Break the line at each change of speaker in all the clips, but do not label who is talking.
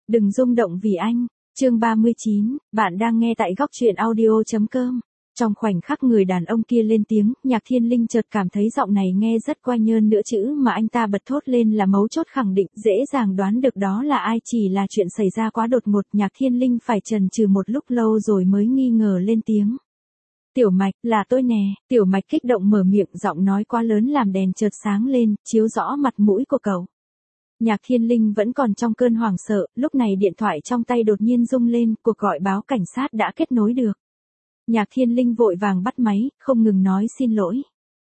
Đừng rung động vì anh. Chương 39, bạn đang nghe tại góc truyện audio.com. Trong khoảnh khắc người đàn ông kia lên tiếng, Nhạc Thiên Linh chợt cảm thấy giọng này nghe rất qua nhơn, nữa chữ mà anh ta bật thốt lên là mấu chốt, khẳng định, dễ dàng đoán được đó là ai, chỉ là chuyện xảy ra quá đột ngột. Nhạc Thiên Linh phải chần chừ một lúc lâu rồi mới nghi ngờ lên tiếng. Tiểu Mạch, là tôi nè. Tiểu Mạch kích động mở miệng, giọng nói quá lớn làm đèn chợt sáng lên, chiếu rõ mặt mũi của cậu. Nhạc Thiên Linh vẫn còn trong cơn hoảng sợ, lúc này điện thoại trong tay đột nhiên rung lên, cuộc gọi báo cảnh sát đã kết nối được. Nhạc Thiên Linh vội vàng bắt máy, không ngừng nói xin lỗi.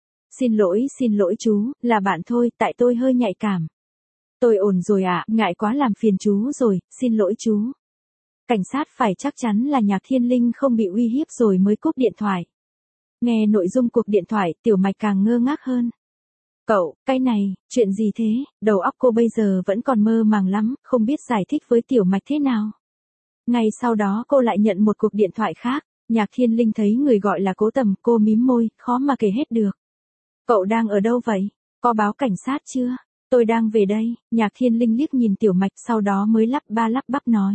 Xin lỗi chú, là bạn thôi, tại tôi hơi nhạy cảm. Tôi ổn rồi ạ, ngại quá làm phiền chú rồi, xin lỗi chú. Cảnh sát phải chắc chắn là Nhạc Thiên Linh không bị uy hiếp rồi mới cúp điện thoại. Nghe nội dung cuộc điện thoại, Tiểu Mạch càng ngơ ngác hơn. Cậu, cái này, chuyện gì thế? Đầu óc cô bây giờ vẫn còn mơ màng lắm, không biết giải thích với Tiểu Mạch thế nào. Ngay sau đó cô lại nhận một cuộc điện thoại khác. Nhạc Thiên Linh thấy người gọi là Cố Tầm, cô mím môi, khó mà kể hết được. Cậu đang ở đâu vậy? Có báo cảnh sát chưa? Tôi đang về đây. Nhạc Thiên Linh liếc nhìn Tiểu Mạch, sau đó mới lắp bắp nói.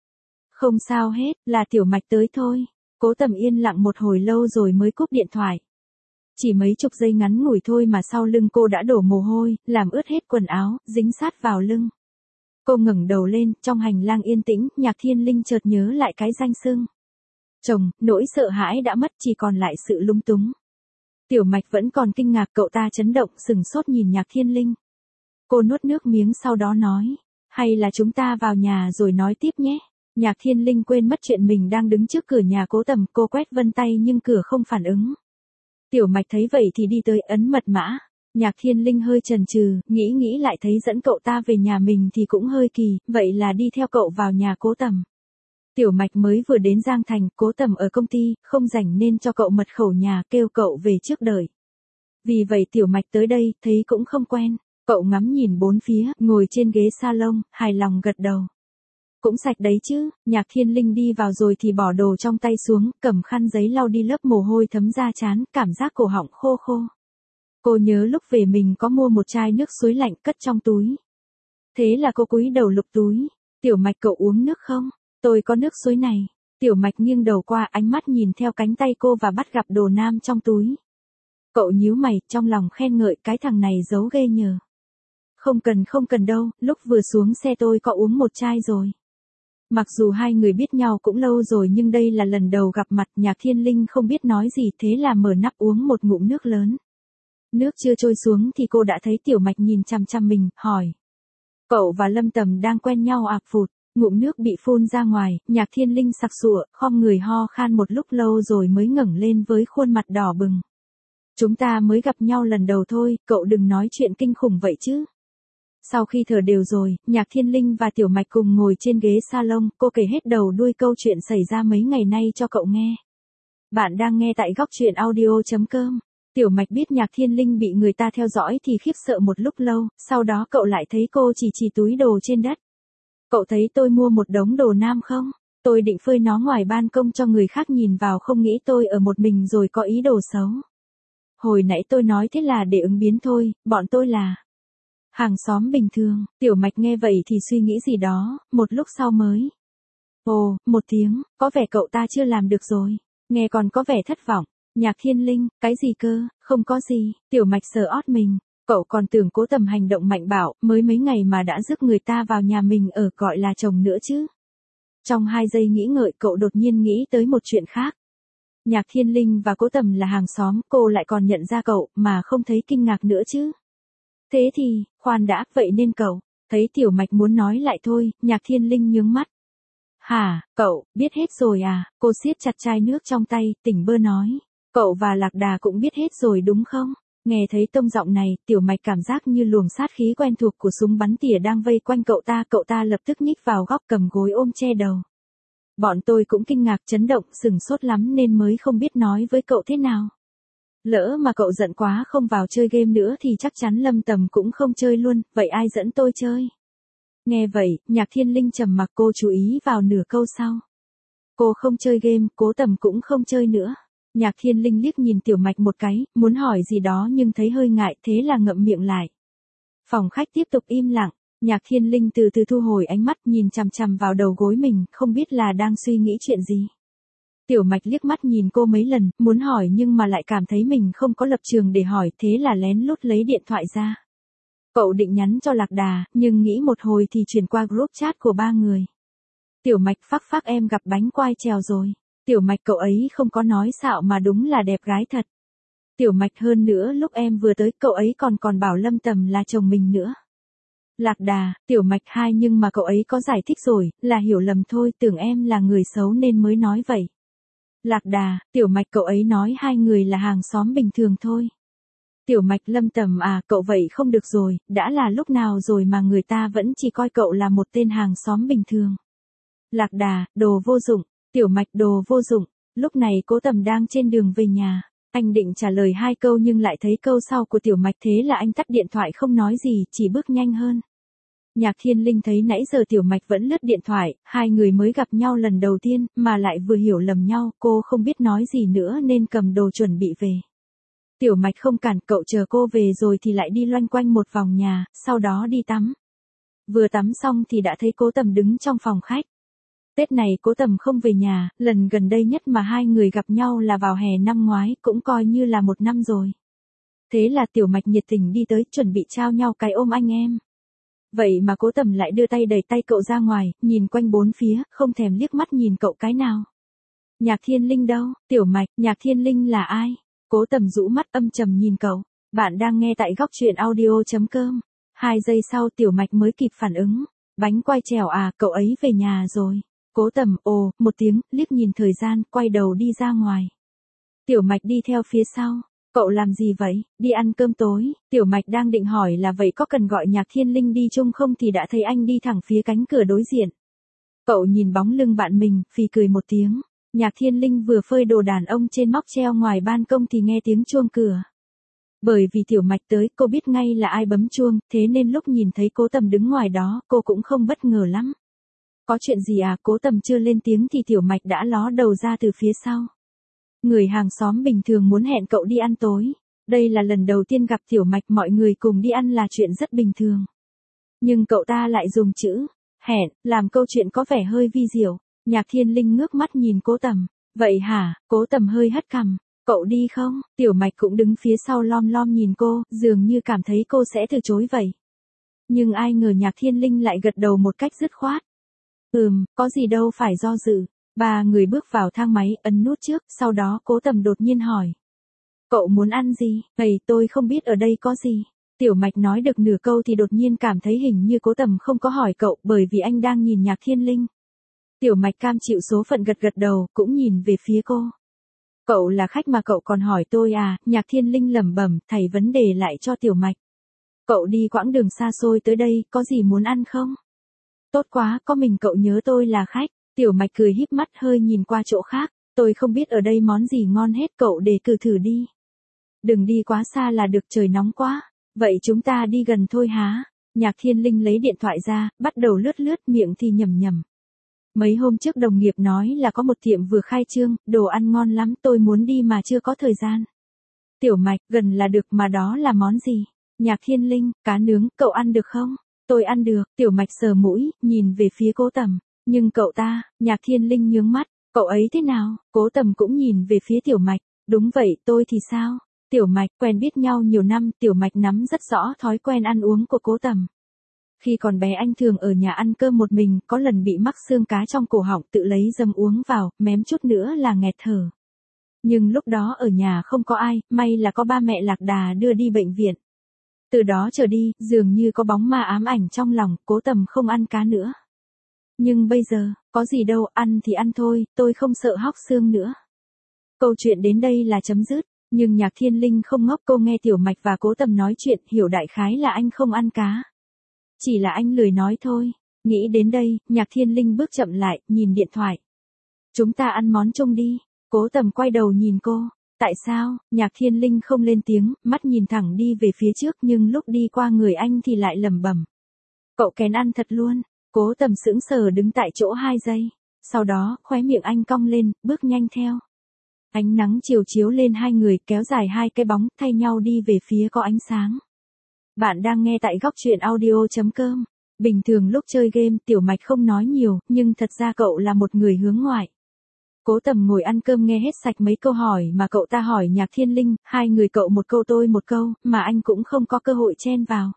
Không sao hết, là Tiểu Mạch tới thôi. Cố Tầm yên lặng một hồi lâu rồi mới cúp điện thoại. Chỉ mấy chục giây ngắn ngủi thôi mà sau lưng cô đã đổ mồ hôi, làm ướt hết quần áo, dính sát vào lưng. Cô ngẩng đầu lên, trong hành lang yên tĩnh, Nhạc Thiên Linh chợt nhớ lại cái danh xưng. Chồng, nỗi sợ hãi đã mất, chỉ còn lại sự lung túng. Tiểu Mạch vẫn còn kinh ngạc, cậu ta chấn động, sừng sốt nhìn Nhạc Thiên Linh. Cô nuốt nước miếng sau đó nói, hay là chúng ta vào nhà rồi nói tiếp nhé. Nhạc Thiên Linh quên mất chuyện mình đang đứng trước cửa nhà Cố Tầm, cô quét vân tay nhưng cửa không phản ứng. Tiểu Mạch thấy vậy thì đi tới ấn mật mã. Nhạc Thiên Linh hơi chần chừ, nghĩ lại thấy dẫn cậu ta về nhà mình thì cũng hơi kỳ, vậy là đi theo cậu vào nhà Cố Tầm. Tiểu Mạch mới vừa đến Giang Thành, Cố Tầm ở công ty, không rảnh nên cho cậu mật khẩu nhà, kêu cậu về trước đợi. Vì vậy Tiểu Mạch tới đây, thấy cũng không quen. Cậu ngắm nhìn bốn phía, ngồi trên ghế salon, hài lòng gật đầu. Cũng sạch đấy chứ. Nhạc Thiên Linh đi vào rồi thì bỏ đồ trong tay xuống, cầm khăn giấy lau đi lớp mồ hôi thấm ra trán, cảm giác cổ họng khô khô. Cô nhớ lúc về mình có mua một chai nước suối lạnh cất trong túi. Thế là cô cúi đầu lục túi. Tiểu Mạch, cậu uống nước không? Tôi có nước suối này. Tiểu Mạch nghiêng đầu qua, ánh mắt nhìn theo cánh tay cô và bắt gặp đồ nam trong túi. Cậu nhíu mày, trong lòng khen ngợi, cái thằng này giấu ghê nhờ. Không cần đâu, lúc vừa xuống xe tôi có uống một chai rồi. Mặc dù hai người biết nhau cũng lâu rồi nhưng đây là lần đầu gặp mặt. Nhạc Thiên Linh không biết nói gì, thế là mở nắp uống một ngụm nước lớn. Nước chưa trôi xuống thì cô đã thấy Tiểu Mạch nhìn chằm chằm mình, hỏi. Cậu và Lâm Tầm đang quen nhau à? Phụt, ngụm nước bị phun ra ngoài, Nhạc Thiên Linh sặc sụa, khom người ho khan một lúc lâu rồi mới ngẩng lên với khuôn mặt đỏ bừng. Chúng ta mới gặp nhau lần đầu thôi, cậu đừng nói chuyện kinh khủng vậy chứ. Sau khi thở đều rồi, Nhạc Thiên Linh và Tiểu Mạch cùng ngồi trên ghế salon, cô kể hết đầu đuôi câu chuyện xảy ra mấy ngày nay cho cậu nghe. Bạn đang nghe tại góc truyện audio.com. Tiểu Mạch biết Nhạc Thiên Linh bị người ta theo dõi thì khiếp sợ một lúc lâu, sau đó cậu lại thấy cô chỉ túi đồ trên đất. Cậu thấy tôi mua một đống đồ nam không? Tôi định phơi nó ngoài ban công cho người khác nhìn vào, không nghĩ tôi ở một mình rồi có ý đồ xấu. Hồi nãy tôi nói thế là để ứng biến thôi, bọn tôi là hàng xóm bình thường. Tiểu Mạch nghe vậy thì suy nghĩ gì đó, một lúc sau mới. Ồ, một tiếng, có vẻ cậu ta chưa làm được rồi. Nghe còn có vẻ thất vọng. Nhạc Thiên Linh, cái gì cơ? Không có gì. Tiểu Mạch sờ ót mình. Cậu còn tưởng Cố Tầm hành động mạnh bạo, mới mấy ngày mà đã rước người ta vào nhà mình ở, gọi là chồng nữa chứ. Trong 2 giây nghĩ ngợi, cậu đột nhiên nghĩ tới một chuyện khác. Nhạc Thiên Linh và Cố Tầm là hàng xóm, cô lại còn nhận ra cậu, mà không thấy kinh ngạc nữa chứ. Thế thì, khoan đã, vậy nên cậu, thấy Tiểu Mạch muốn nói lại thôi, Nhạc Thiên Linh nhướng mắt. Hả, cậu, biết hết rồi à? Cô siết chặt chai nước trong tay, tỉnh bơ nói. Cậu và Lạc Đà cũng biết hết rồi đúng không? Nghe thấy tông giọng này, Tiểu Mạch cảm giác như luồng sát khí quen thuộc của súng bắn tỉa đang vây quanh cậu ta lập tức nhích vào góc cầm gối ôm che đầu. Bọn tôi cũng kinh ngạc, chấn động, sừng sốt lắm nên mới không biết nói với cậu thế nào. Lỡ mà cậu giận quá không vào chơi game nữa thì chắc chắn Lâm Tầm cũng không chơi luôn, vậy ai dẫn tôi chơi? Nghe vậy, Nhạc Thiên Linh trầm mặc, cô chú ý vào nửa câu sau. Cô không chơi game, Cố Tầm cũng không chơi nữa. Nhạc Thiên Linh liếc nhìn Tiểu Mạch một cái, muốn hỏi gì đó nhưng thấy hơi ngại, thế là ngậm miệng lại. Phòng khách tiếp tục im lặng. Nhạc Thiên Linh từ từ thu hồi ánh mắt nhìn chằm chằm vào đầu gối mình, không biết là đang suy nghĩ chuyện gì. Tiểu Mạch liếc mắt nhìn cô mấy lần, muốn hỏi nhưng mà lại cảm thấy mình không có lập trường để hỏi, thế là lén lút lấy điện thoại ra. Cậu định nhắn cho Lạc Đà, nhưng nghĩ một hồi thì chuyển qua group chat của 3 người. Tiểu Mạch phắc phắc em gặp bánh quai trèo rồi. Tiểu Mạch cậu ấy không có nói xạo mà đúng là đẹp gái thật. Tiểu Mạch hơn nữa lúc em vừa tới cậu ấy còn bảo Lâm Tầm là chồng mình nữa. Lạc Đà, Tiểu Mạch hai nhưng mà cậu ấy có giải thích rồi, là hiểu lầm thôi, tưởng em là người xấu nên mới nói vậy. Lạc Đà, Tiểu Mạch cậu ấy nói hai người là hàng xóm bình thường thôi. Tiểu Mạch Lâm Tầm à, cậu vậy không được rồi, đã là lúc nào rồi mà người ta vẫn chỉ coi cậu là một tên hàng xóm bình thường. Lạc Đà, đồ vô dụng, Tiểu Mạch đồ vô dụng, lúc này Cố Tầm đang trên đường về nhà. Anh định trả lời 2 câu nhưng lại thấy câu sau của Tiểu Mạch thế là anh tắt điện thoại không nói gì, chỉ bước nhanh hơn. Nhạc Thiên Linh thấy nãy giờ Tiểu Mạch vẫn lướt điện thoại, hai người mới gặp nhau lần đầu tiên, mà lại vừa hiểu lầm nhau, cô không biết nói gì nữa nên cầm đồ chuẩn bị về. Tiểu Mạch không cản, cậu chờ cô về rồi thì lại đi loanh quanh một vòng nhà, sau đó đi tắm. Vừa tắm xong thì đã thấy Cố Tầm đứng trong phòng khách. Tết này Cố Tầm không về nhà, lần gần đây nhất mà hai người gặp nhau là vào hè năm ngoái, cũng coi như là 1 năm rồi. Thế là Tiểu Mạch nhiệt tình đi tới, chuẩn bị trao nhau cái ôm anh em. Vậy mà Cố Tầm lại đưa tay đẩy tay cậu ra ngoài, nhìn quanh bốn phía, không thèm liếc mắt nhìn cậu cái nào. Nhạc Thiên Linh đâu? Tiểu Mạch, Nhạc Thiên Linh là ai? Cố Tầm rũ mắt âm trầm nhìn cậu. Bạn đang nghe tại góc truyện audio.com. 2 giây sau Tiểu Mạch mới kịp phản ứng. Bánh quai trèo à, cậu ấy về nhà rồi. Cố Tầm, ồ, một tiếng, liếc nhìn thời gian, quay đầu đi ra ngoài. Tiểu Mạch đi theo phía sau. Cậu làm gì vậy? Đi ăn cơm tối. Tiểu Mạch đang định hỏi là vậy có cần gọi Nhạc Thiên Linh đi chung không thì đã thấy anh đi thẳng phía cánh cửa đối diện. Cậu nhìn bóng lưng bạn mình, phì cười một tiếng. Nhạc Thiên Linh vừa phơi đồ đàn ông trên móc treo ngoài ban công thì nghe tiếng chuông cửa. Bởi vì Tiểu Mạch tới, cô biết ngay là ai bấm chuông, thế nên lúc nhìn thấy Cố Tầm đứng ngoài đó, cô cũng không bất ngờ lắm. Có chuyện gì à? Cố Tầm chưa lên tiếng thì Tiểu Mạch đã ló đầu ra từ phía sau. Người hàng xóm bình thường muốn hẹn cậu đi ăn tối. Đây là lần đầu tiên gặp Tiểu Mạch, mọi người cùng đi ăn là chuyện rất bình thường. Nhưng cậu ta lại dùng chữ hẹn, làm câu chuyện có vẻ hơi vi diệu. Nhạc Thiên Linh ngước mắt nhìn Cố Tầm. Vậy hả? Cố Tầm hơi hất cằm. Cậu đi không? Tiểu Mạch cũng đứng phía sau lom lom nhìn cô, dường như cảm thấy cô sẽ từ chối vậy. Nhưng ai ngờ Nhạc Thiên Linh lại gật đầu một cách dứt khoát. Có gì đâu phải do dự. 3 người bước vào thang máy, ấn nút trước, sau đó Cố Tầm đột nhiên hỏi. Cậu muốn ăn gì? Tôi không biết ở đây có gì. Tiểu Mạch nói được nửa câu thì đột nhiên cảm thấy hình như Cố Tầm không có hỏi cậu bởi vì anh đang nhìn Nhạc Thiên Linh. Tiểu Mạch cam chịu số phận gật gật đầu, cũng nhìn về phía cô. Cậu là khách mà cậu còn hỏi tôi à? Nhạc Thiên Linh lẩm bẩm, thảy vấn đề lại cho Tiểu Mạch. Cậu đi quãng đường xa xôi tới đây, có gì muốn ăn không? Tốt quá, có mình cậu nhớ tôi là khách. Tiểu Mạch cười híp mắt hơi nhìn qua chỗ khác. Tôi không biết ở đây món gì ngon hết, cậu đề cử thử đi. Đừng đi quá xa là được, trời nóng quá. Vậy chúng ta đi gần thôi há? Nhạc Thiên Linh lấy điện thoại ra, bắt đầu lướt lướt, miệng thì nhẩm nhẩm. Mấy hôm trước đồng nghiệp nói là có một tiệm vừa khai trương, đồ ăn ngon lắm, tôi muốn đi mà chưa có thời gian. Tiểu Mạch, gần là được mà đó là món gì? Nhạc Thiên Linh, cá nướng, cậu ăn được không? Tôi ăn được. Tiểu Mạch sờ mũi, nhìn về phía Cố Tầm. Nhưng cậu ta, Nhạc Thiên Linh nhướng mắt, cậu ấy thế nào? Cố Tầm cũng nhìn về phía Tiểu Mạch. Đúng vậy, tôi thì sao? Tiểu Mạch, quen biết nhau nhiều năm, Tiểu Mạch nắm rất rõ thói quen ăn uống của Cố Tầm. Khi còn bé anh thường ở nhà ăn cơm một mình, có lần bị mắc xương cá trong cổ họng, tự lấy dâm uống vào, mém chút nữa là nghẹt thở. Nhưng lúc đó ở nhà không có ai, may là có ba mẹ Lạc Đà đưa đi bệnh viện. Từ đó trở đi, dường như có bóng ma ám ảnh trong lòng, Cố Tầm không ăn cá nữa. Nhưng bây giờ, có gì đâu, ăn thì ăn thôi, tôi không sợ hóc xương nữa. Câu chuyện đến đây là chấm dứt, nhưng Nhạc Thiên Linh không ngốc, cô nghe Tiểu Mạch và Cố Tầm nói chuyện, hiểu đại khái là anh không ăn cá. Chỉ là anh lười nói thôi. Nghĩ đến đây, Nhạc Thiên Linh bước chậm lại, nhìn điện thoại. Chúng ta ăn món chung đi. Cố Tầm quay đầu nhìn cô. Tại sao? Nhạc Thiên Linh không lên tiếng, mắt nhìn thẳng đi về phía trước nhưng lúc đi qua người anh thì lại lẩm bẩm. Cậu kén ăn thật luôn. Cố Tầm sững sờ đứng tại chỗ 2 giây. Sau đó, khóe miệng anh cong lên, bước nhanh theo. Ánh nắng chiều chiếu lên hai người, kéo dài hai cái bóng, thay nhau đi về phía có ánh sáng. Bạn đang nghe tại góc truyện audio.com. Bình thường lúc chơi game Tiểu Mạch không nói nhiều, nhưng thật ra cậu là một người hướng ngoại. Cố Tầm ngồi ăn cơm nghe hết sạch mấy câu hỏi mà cậu ta hỏi Nhạc Thiên Linh, hai người cậu một câu tôi một câu, mà anh cũng không có cơ hội chen vào.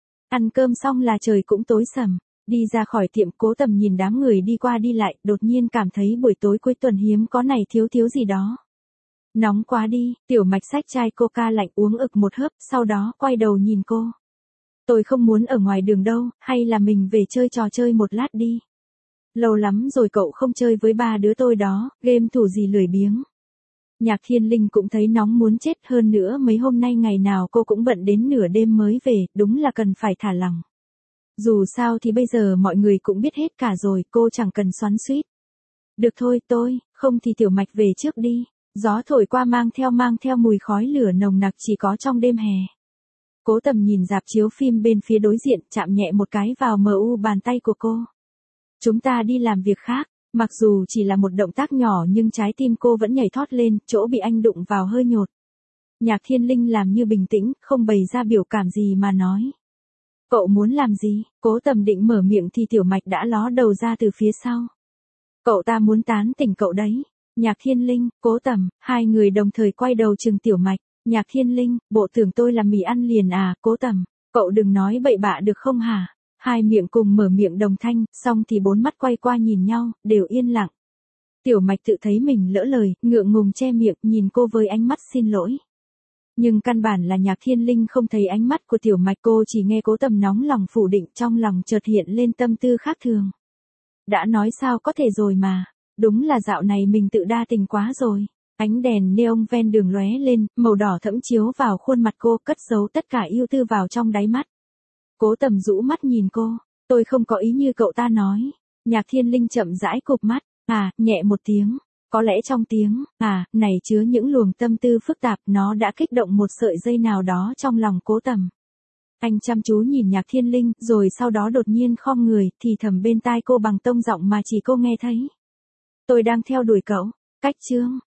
Ăn cơm xong là trời cũng tối sầm. Đi ra khỏi tiệm Cố Tầm nhìn đám người đi qua đi lại, đột nhiên cảm thấy buổi tối cuối tuần hiếm có này thiếu gì đó. Nóng quá đi, Tiểu Mạch xách chai coca lạnh uống ực một hớp, sau đó quay đầu nhìn cô. Tôi không muốn ở ngoài đường đâu, hay là mình về chơi trò chơi một lát đi. Lâu lắm rồi cậu không chơi với ba đứa tôi đó, game thủ gì lười biếng. Nhạc Thiên Linh cũng thấy nóng muốn chết, hơn nữa mấy hôm nay ngày nào cô cũng bận đến nửa đêm mới về, đúng là cần phải thả lỏng. Dù sao thì bây giờ mọi người cũng biết hết cả rồi, cô chẳng cần xoắn xuýt. Được thôi không thì Tiểu Mạch về trước đi. Gió thổi qua mang theo mùi khói lửa nồng nặc chỉ có trong đêm hè. Cố Tầm nhìn rạp chiếu phim bên phía đối diện, chạm nhẹ một cái vào mu bàn tay của cô. Chúng ta đi làm việc khác. Mặc dù chỉ là một động tác nhỏ nhưng trái tim cô vẫn nhảy thót lên, chỗ bị anh đụng vào hơi nhột. Nhạc Thiên Linh làm như bình tĩnh, không bày ra biểu cảm gì mà nói. Cậu muốn làm gì? Cố Tầm định mở miệng thì Tiểu Mạch đã ló đầu ra từ phía sau. Cậu ta muốn tán tỉnh cậu đấy. Nhạc Thiên Linh, Cố Tầm, hai người đồng thời quay đầu chừng Tiểu Mạch. Nhạc Thiên Linh, bộ tưởng tôi là mì ăn liền à? Cố Tầm, cậu đừng nói bậy bạ được không hả? Hai miệng cùng mở miệng đồng thanh, xong thì bốn mắt quay qua nhìn nhau, đều yên lặng. Tiểu Mạch tự thấy mình lỡ lời, ngượng ngùng che miệng, nhìn cô với ánh mắt xin lỗi. Nhưng căn bản là Nhạc Thiên Linh không thấy ánh mắt của Tiểu Mạch, cô chỉ nghe Cố Tầm nóng lòng phủ định, trong lòng chợt hiện lên tâm tư khác thường. Đã nói sao có thể rồi mà, đúng là dạo này mình tự đa tình quá rồi. Ánh đèn neon ven đường lóe lên, màu đỏ thẫm chiếu vào khuôn mặt cô, cất giấu tất cả yêu tư vào trong đáy mắt. Cố Tầm rũ mắt nhìn cô, tôi không có ý như cậu ta nói. Nhạc Thiên Linh chậm rãi cụp mắt, nhẹ một tiếng. Có lẽ trong tiếng, này chứa những luồng tâm tư phức tạp, nó đã kích động một sợi dây nào đó trong lòng Cố Tầm. Anh chăm chú nhìn Nhạc Thiên Linh, rồi sau đó đột nhiên khom người, thì thầm bên tai cô bằng tông giọng mà chỉ cô nghe thấy. Tôi đang theo đuổi cậu. Cách chương